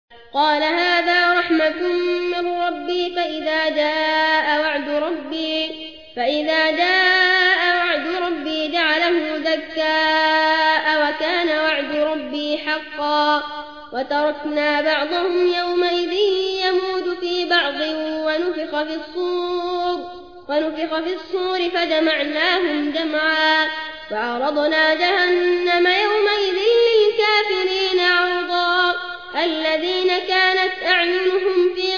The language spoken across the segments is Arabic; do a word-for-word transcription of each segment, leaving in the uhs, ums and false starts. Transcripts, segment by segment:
قال هذا رحمة من ربي فإذا جاء وعد ربي فإذا جاء وعد ربي جعله دكاء وكان وعد ربي حقا وتركنا بعضهم يومئذ يموج في بعض ونفخ في الصور ونفخ في الصور فجمعناهم جمعا وعرضنا جهنم يومئذ للكافرين عرضا الذين كانت أعينهم في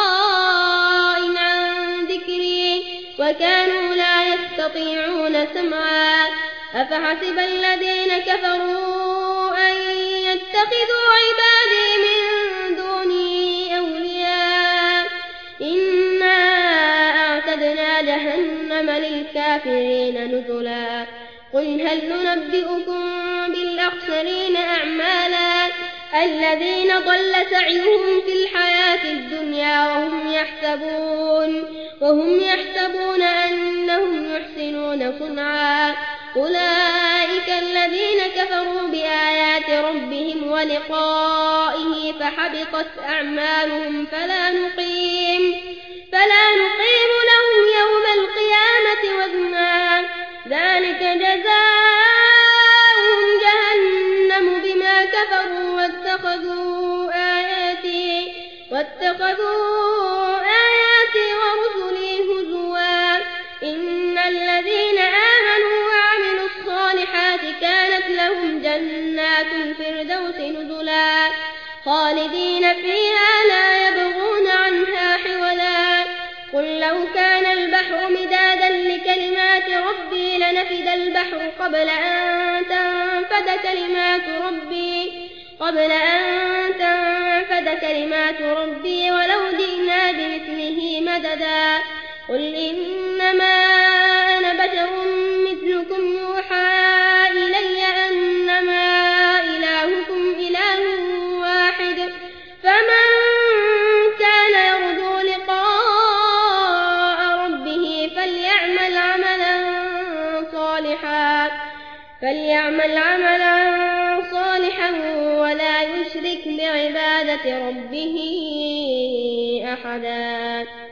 غطاء عن ذكري وكانوا لا يستطيعون سمعا أفحسب الذين كفروا أن يتخذوا عبادي من دوني أولياء إنا أعتدنا جهنم للكافرين نزلا قل هل ننبئكم بالأخسرين أعمالا الذين ضل سعيهم في الحياة الدنيا وهم يحسبون وهم يحسبون أنهم يحسنون صنعا أولئك الذين كفروا بآيات ربهم ولقائه فحبطت أعمالهم فلا نقيم فلا نقيم لهم يوم القيامة وزنا ذلك جزاؤهم جهنم بما كفروا واتخذوا آياتي واتخذوا آياتي ورسلي هزوا إن الذين آمنوا وعملوا الصالحات كانت لهم جنات الفردوس نزلا خالدين فيها لا يبغون عنها حولا قل لو كان البحر مدادا لكلمات ربي لنفد البحر قبل أن تنفد كلمات ربي قبل أن تنفد كلمات ربي ولو جئنا بمثله مددا قل إنما أنا بشر مثلكم يوحى إلي أنما إلهكم إله واحد فمن كان يرجو لقاء ربه فليعمل عملا صالحا فليعمل عملا صالحا ولا يشرك بعبادة ربه أحدا.